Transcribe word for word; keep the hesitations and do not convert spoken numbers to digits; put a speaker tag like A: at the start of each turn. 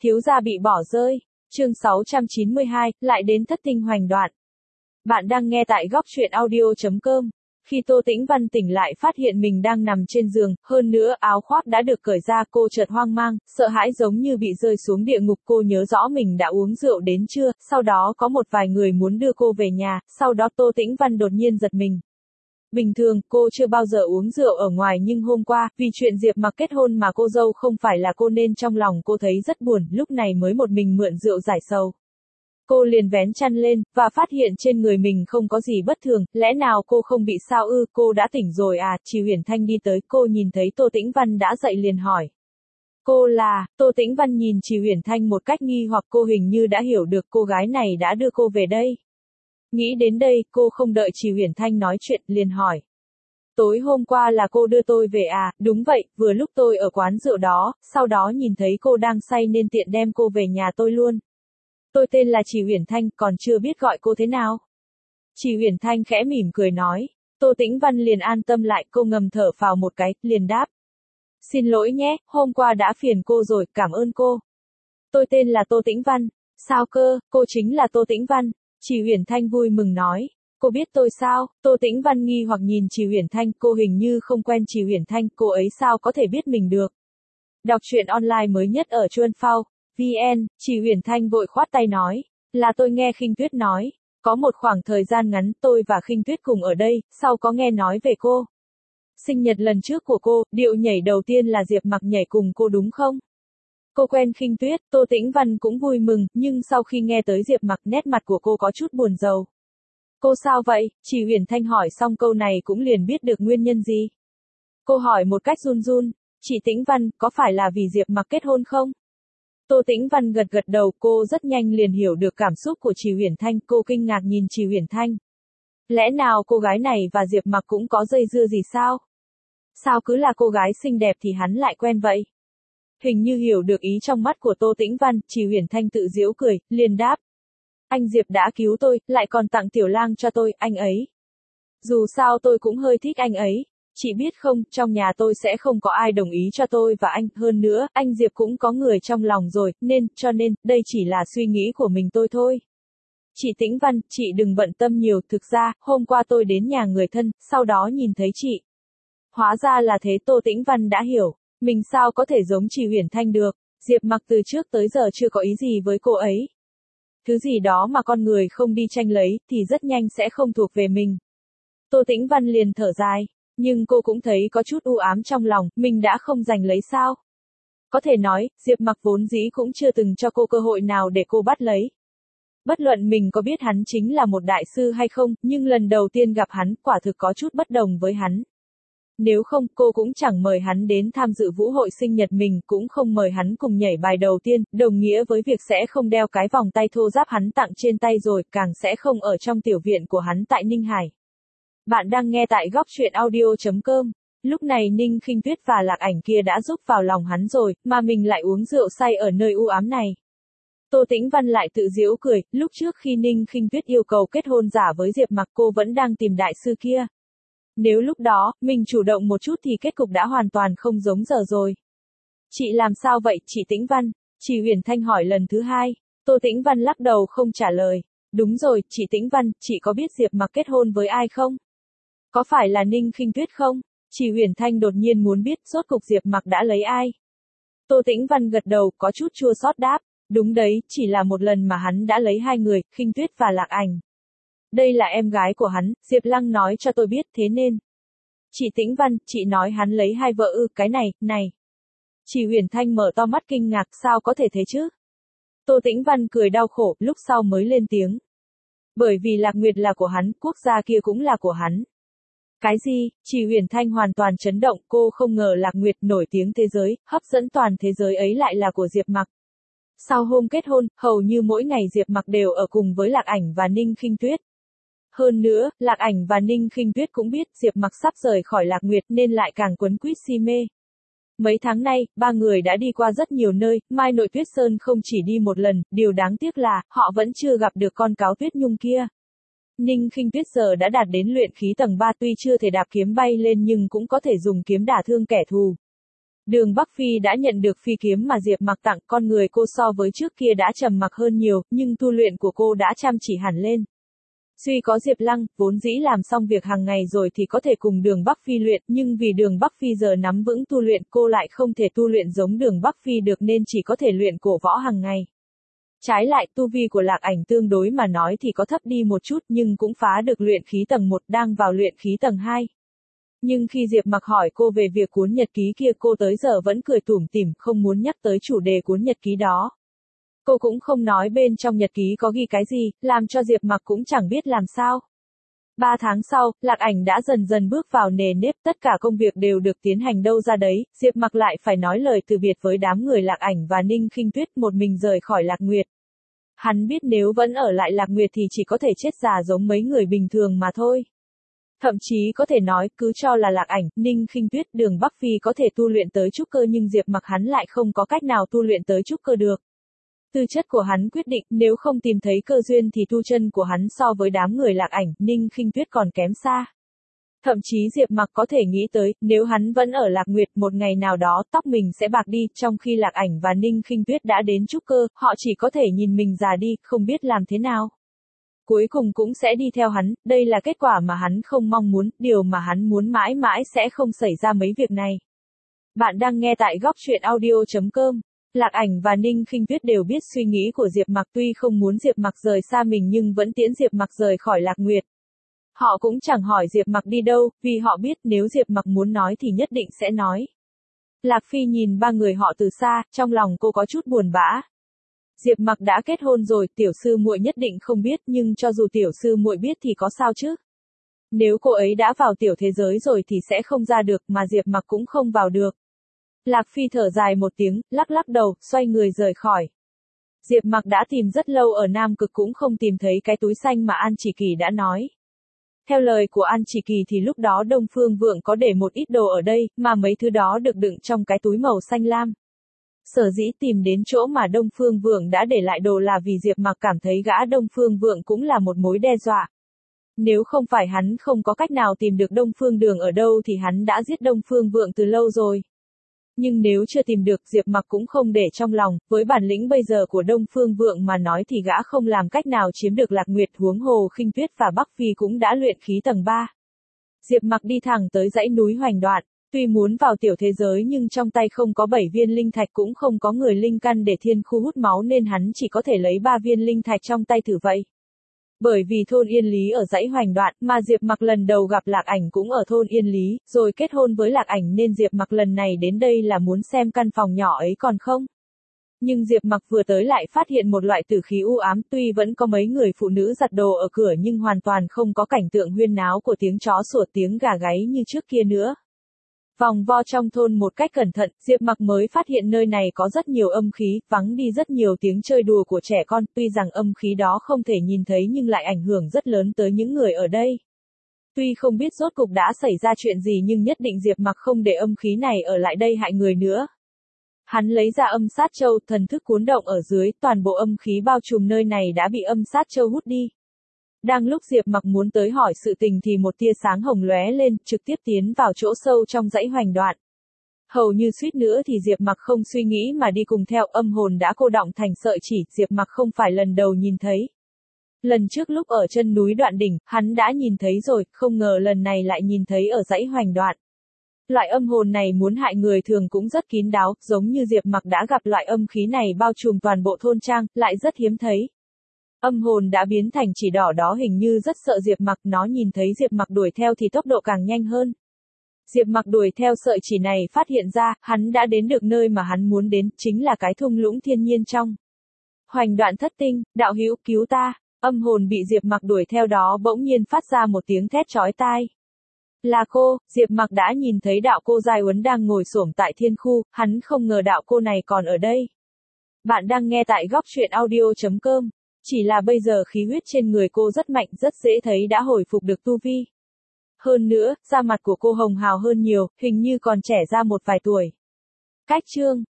A: Thiếu gia bị bỏ rơi. Chương sáu trăm chín mươi hai, lại đến thất tinh hoành đoạn. Bạn đang nghe tại góc truyện audio chấm com. Khi Tô Tĩnh Văn tỉnh lại phát hiện mình đang nằm trên giường, hơn nữa áo khoác đã được cởi ra, cô chợt hoang mang, sợ hãi giống như bị rơi xuống địa ngục. Cô nhớ rõ mình đã uống rượu đến trưa, sau đó có một vài người muốn đưa cô về nhà, sau đó Tô Tĩnh Văn đột nhiên giật mình. Bình thường, cô chưa bao giờ uống rượu ở ngoài nhưng hôm qua, vì chuyện Diệp Mặc kết hôn mà cô dâu không phải là cô nên trong lòng cô thấy rất buồn, lúc này mới một mình mượn rượu giải sầu. Cô liền vén chăn lên, và phát hiện trên người mình không có gì bất thường, lẽ nào cô không bị sao ư, cô đã tỉnh rồi à, Trì Huyền Thanh đi tới, cô nhìn thấy Tô Tĩnh Văn đã dậy liền hỏi. Cô là, Tô Tĩnh Văn nhìn Trì Huyền Thanh một cách nghi hoặc, cô hình như đã hiểu được cô gái này đã đưa cô về đây. Nghĩ đến đây, cô không đợi Trì Huyền Thanh nói chuyện, liền hỏi. Tối hôm qua là cô đưa tôi về à, đúng vậy, vừa lúc tôi ở quán rượu đó, sau đó nhìn thấy cô đang say nên tiện đem cô về nhà tôi luôn. Tôi tên là Trì Huyền Thanh, còn chưa biết gọi cô thế nào. Trì Huyền Thanh khẽ mỉm cười nói. Tô Tĩnh Văn liền an tâm lại, cô ngầm thở phào một cái, liền đáp. Xin lỗi nhé, hôm qua đã phiền cô rồi, cảm ơn cô. Tôi tên là Tô Tĩnh Văn. Sao cơ, cô chính là Tô Tĩnh Văn. Trì Huyền Thanh vui mừng nói. Cô biết tôi sao? Tô Tĩnh Văn nghi hoặc nhìn Trì Huyền Thanh, cô hình như không quen Trì Huyền Thanh, cô ấy sao có thể biết mình được. Đọc truyện online mới nhất ở Chuan Phao. vê en, Trì Huyền Thanh vội khoát tay nói. Là tôi nghe Khinh Tuyết nói. Có một khoảng thời gian ngắn tôi và Khinh Tuyết cùng ở đây, sau có nghe nói về cô. Sinh nhật lần trước của cô, điệu nhảy đầu tiên là Diệp Mặc nhảy cùng cô đúng không? Cô quen Khinh Tuyết, Tô Tĩnh Văn cũng vui mừng, nhưng sau khi nghe tới Diệp Mặc nét mặt của cô có chút buồn rầu. Cô sao vậy? Trì Huyền Thanh hỏi xong câu này cũng liền biết được nguyên nhân gì. Cô hỏi một cách run run, chị Tĩnh Văn, có phải là vì Diệp Mặc kết hôn không? Tô Tĩnh Văn gật gật đầu, cô rất nhanh liền hiểu được cảm xúc của Trì Huyền Thanh, cô kinh ngạc nhìn Trì Huyền Thanh. Lẽ nào cô gái này và Diệp Mặc cũng có dây dưa gì sao? Sao cứ là cô gái xinh đẹp thì hắn lại quen vậy? Hình như hiểu được ý trong mắt của Tô Tĩnh Văn, Trì Huyền Thanh tự giễu cười, liền đáp. Anh Diệp đã cứu tôi, lại còn tặng tiểu lang cho tôi, anh ấy. Dù sao tôi cũng hơi thích anh ấy. Chị biết không, trong nhà tôi sẽ không có ai đồng ý cho tôi và anh, hơn nữa, anh Diệp cũng có người trong lòng rồi, nên, cho nên, đây chỉ là suy nghĩ của mình tôi thôi. Chị Tĩnh Văn, chị đừng bận tâm nhiều, thực ra, hôm qua tôi đến nhà người thân, sau đó nhìn thấy chị. Hóa ra là thế, Tô Tĩnh Văn đã hiểu, mình sao có thể giống Trì Huyền Thanh được, Diệp Mặc từ trước tới giờ chưa có ý gì với cô ấy. Thứ gì đó mà con người không đi tranh lấy, thì rất nhanh sẽ không thuộc về mình. Tô Tĩnh Văn liền thở dài. Nhưng cô cũng thấy có chút u ám trong lòng, mình đã không giành lấy sao? Có thể nói, Diệp Mặc vốn dĩ cũng chưa từng cho cô cơ hội nào để cô bắt lấy. Bất luận mình có biết hắn chính là một đại sư hay không, nhưng lần đầu tiên gặp hắn, quả thực có chút bất đồng với hắn. Nếu không, cô cũng chẳng mời hắn đến tham dự vũ hội sinh nhật mình, cũng không mời hắn cùng nhảy bài đầu tiên, đồng nghĩa với việc sẽ không đeo cái vòng tay thô ráp hắn tặng trên tay rồi, càng sẽ không ở trong tiểu viện của hắn tại Ninh Hải. Bạn đang nghe tại góc truyện audio chấm com. Lúc này Ninh Khinh Tuyết và Lạc Ảnh kia đã giúp vào lòng hắn rồi, mà mình lại uống rượu say ở nơi u ám này. Tô Tĩnh Văn lại tự giễu cười, lúc trước khi Ninh Khinh Tuyết yêu cầu kết hôn giả với Diệp Mặc cô vẫn đang tìm đại sư kia. Nếu lúc đó, mình chủ động một chút thì kết cục đã hoàn toàn không giống giờ rồi. Chị làm sao vậy, chị Tĩnh Văn? Trì Huyền Thanh hỏi lần thứ hai. Tô Tĩnh Văn lắc đầu không trả lời. Đúng rồi, chị Tĩnh Văn, chị có biết Diệp Mặc kết hôn với ai không? Có phải là Ninh Khinh Tuyết không? Trì Huyền Thanh đột nhiên muốn biết rốt cục Diệp Mặc đã lấy ai. Tô Tĩnh Văn gật đầu, có chút chua xót đáp. Đúng đấy, chỉ là một lần mà hắn đã lấy hai người, Khinh Tuyết và Lạc Ảnh. Đây là em gái của hắn, Diệp Lăng nói cho tôi biết, thế nên. Chị Tĩnh Văn, chị nói hắn lấy hai vợ ư, cái này, này. Trì Huyền Thanh mở to mắt kinh ngạc, sao có thể thế chứ? Tô Tĩnh Văn cười đau khổ, lúc sau mới lên tiếng. Bởi vì Lạc Nguyệt là của hắn, quốc gia kia cũng là của hắn. Cái gì? Trì Huyền Thanh hoàn toàn chấn động, cô không ngờ Lạc Nguyệt nổi tiếng thế giới, hấp dẫn toàn thế giới ấy lại là của Diệp Mặc. Sau hôm kết hôn, hầu như mỗi ngày Diệp Mặc đều ở cùng với Lạc Ảnh và Ninh Khinh Tuyết. Hơn nữa, Lạc Ảnh và Ninh Khinh Tuyết cũng biết Diệp Mặc sắp rời khỏi Lạc Nguyệt nên lại càng quấn quýt si mê. Mấy tháng nay, ba người đã đi qua rất nhiều nơi, Mai Nội Tuyết Sơn không chỉ đi một lần, điều đáng tiếc là, họ vẫn chưa gặp được con cáo Tuyết Nhung kia. Ninh Khinh Tuyết giờ đã đạt đến luyện khí tầng ba, tuy chưa thể đạp kiếm bay lên nhưng cũng có thể dùng kiếm đả thương kẻ thù. Đường Bắc Phi đã nhận được phi kiếm mà Diệp Mặc tặng, con người cô so với trước kia đã trầm mặc hơn nhiều, nhưng tu luyện của cô đã chăm chỉ hẳn lên. Duy có Diệp Lăng, vốn dĩ làm xong việc hàng ngày rồi thì có thể cùng Đường Bắc Phi luyện, nhưng vì Đường Bắc Phi giờ nắm vững tu luyện, cô lại không thể tu luyện giống Đường Bắc Phi được nên chỉ có thể luyện cổ võ hàng ngày. Trái lại, tu vi của Lạc Ảnh tương đối mà nói thì có thấp đi một chút nhưng cũng phá được luyện khí tầng một, đang vào luyện khí tầng hai. Nhưng khi Diệp Mặc hỏi cô về việc cuốn nhật ký kia, cô tới giờ vẫn cười tủm tỉm, không muốn nhắc tới chủ đề cuốn nhật ký đó. Cô cũng không nói bên trong nhật ký có ghi cái gì, làm cho Diệp Mặc cũng chẳng biết làm sao. Ba tháng sau, Lạc Ảnh đã dần dần bước vào nề nếp, tất cả công việc đều được tiến hành đâu ra đấy, Diệp Mặc lại phải nói lời từ biệt với đám người Lạc Ảnh và Ninh Khinh Tuyết, một mình rời khỏi Lạc Nguyệt. Hắn biết nếu vẫn ở lại Lạc Nguyệt thì chỉ có thể chết già giống mấy người bình thường mà thôi. Thậm chí có thể nói, cứ cho là Lạc Ảnh, Ninh Khinh Tuyết, Đường Bắc Phi có thể tu luyện tới trúc cơ nhưng Diệp Mặc hắn lại không có cách nào tu luyện tới trúc cơ được. Tư chất của hắn quyết định, nếu không tìm thấy cơ duyên thì tu chân của hắn so với đám người Lạc Ảnh, Ninh Khinh Tuyết còn kém xa. Thậm chí Diệp Mặc có thể nghĩ tới, nếu hắn vẫn ở Lạc Nguyệt, một ngày nào đó tóc mình sẽ bạc đi, trong khi Lạc Ảnh và Ninh Khinh Tuyết đã đến trúc cơ, họ chỉ có thể nhìn mình già đi, không biết làm thế nào. Cuối cùng cũng sẽ đi theo hắn, đây là kết quả mà hắn không mong muốn, điều mà hắn muốn mãi mãi sẽ không xảy ra mấy việc này. Bạn đang nghe tại góc truyện audio chấm com. Lạc Ảnh và Ninh Khinh Tuyết đều biết suy nghĩ của Diệp Mặc, tuy không muốn Diệp Mặc rời xa mình nhưng vẫn tiễn Diệp Mặc rời khỏi Lạc Nguyệt. Họ cũng chẳng hỏi Diệp Mặc đi đâu, vì họ biết nếu Diệp Mặc muốn nói thì nhất định sẽ nói. Lạc Phi nhìn ba người họ từ xa, trong lòng cô có chút buồn bã. Diệp Mặc đã kết hôn rồi, tiểu sư muội nhất định không biết, nhưng cho dù tiểu sư muội biết thì có sao chứ? Nếu cô ấy đã vào tiểu thế giới rồi thì sẽ không ra được, mà Diệp Mặc cũng không vào được. Lạc Phi thở dài một tiếng, lắc lắc đầu, xoay người rời khỏi. Diệp Mặc đã tìm rất lâu ở Nam Cực cũng không tìm thấy cái túi xanh mà An Chỉ Kỳ đã nói. Theo lời của An Chỉ Kỳ thì lúc đó Đông Phương Vượng có để một ít đồ ở đây, mà mấy thứ đó được đựng trong cái túi màu xanh lam. Sở dĩ tìm đến chỗ mà Đông Phương Vượng đã để lại đồ là vì Diệp Mặc cảm thấy gã Đông Phương Vượng cũng là một mối đe dọa. Nếu không phải hắn không có cách nào tìm được Đông Phương Đường ở đâu thì hắn đã giết Đông Phương Vượng từ lâu rồi. Nhưng nếu chưa tìm được, Diệp Mặc cũng không để trong lòng, với bản lĩnh bây giờ của Đông Phương Vượng mà nói thì gã không làm cách nào chiếm được Lạc Nguyệt, huống hồ Khinh Tuyết và Bắc Phi cũng đã luyện khí tầng ba. Diệp Mặc đi thẳng tới dãy núi Hoành Đoạn, tuy muốn vào tiểu thế giới nhưng trong tay không có bảy viên linh thạch cũng không có người linh căn để thiên khu hút máu nên hắn chỉ có thể lấy ba viên linh thạch trong tay thử vậy. Bởi vì thôn Yên Lý ở dãy Hoành Đoạn, mà Diệp Mặc lần đầu gặp Lạc Ảnh cũng ở thôn Yên Lý, rồi kết hôn với Lạc Ảnh nên Diệp Mặc lần này đến đây là muốn xem căn phòng nhỏ ấy còn không. Nhưng Diệp Mặc vừa tới lại phát hiện một loại tử khí u ám, tuy vẫn có mấy người phụ nữ giặt đồ ở cửa nhưng hoàn toàn không có cảnh tượng huyên náo của tiếng chó sủa, tiếng gà gáy như trước kia nữa. Vòng vo trong thôn một cách cẩn thận, Diệp Mặc mới phát hiện nơi này có rất nhiều âm khí, vắng đi rất nhiều tiếng chơi đùa của trẻ con, tuy rằng âm khí đó không thể nhìn thấy nhưng lại ảnh hưởng rất lớn tới những người ở đây. Tuy không biết rốt cục đã xảy ra chuyện gì nhưng nhất định Diệp Mặc không để âm khí này ở lại đây hại người nữa. Hắn lấy ra âm sát châu, thần thức cuốn động ở dưới, toàn bộ âm khí bao trùm nơi này đã bị âm sát châu hút đi. Đang lúc Diệp Mặc muốn tới hỏi sự tình thì một tia sáng hồng lóe lên, trực tiếp tiến vào chỗ sâu trong dãy Hoành Đoạn. Hầu như suýt nữa thì Diệp Mặc không suy nghĩ mà đi cùng theo, âm hồn đã cô đọng thành sợi chỉ, Diệp Mặc không phải lần đầu nhìn thấy. Lần trước lúc ở chân núi Đoạn Đỉnh, hắn đã nhìn thấy rồi, không ngờ lần này lại nhìn thấy ở dãy Hoành Đoạn. Loại âm hồn này muốn hại người thường cũng rất kín đáo, giống như Diệp Mặc đã gặp loại âm khí này bao trùm toàn bộ thôn trang, lại rất hiếm thấy. Âm hồn đã biến thành chỉ đỏ đó hình như rất sợ Diệp Mặc, nó nhìn thấy Diệp Mặc đuổi theo thì tốc độ càng nhanh hơn. Diệp Mặc đuổi theo sợi chỉ này phát hiện ra, hắn đã đến được nơi mà hắn muốn đến, chính là cái thung lũng thiên nhiên trong Hoành Đoạn thất tinh, đạo hữu cứu ta, âm hồn bị Diệp Mặc đuổi theo đó bỗng nhiên phát ra một tiếng thét chói tai. Là cô, Diệp Mặc đã nhìn thấy đạo cô Giai Uấn đang ngồi xổm tại thiên khu, hắn không ngờ đạo cô này còn ở đây. Bạn đang nghe tại góc truyện audio chấm com. Chỉ là bây giờ khí huyết trên người cô rất mạnh, rất dễ thấy đã hồi phục được tu vi. Hơn nữa, da mặt của cô hồng hào hơn nhiều, hình như còn trẻ ra một vài tuổi. Cách chương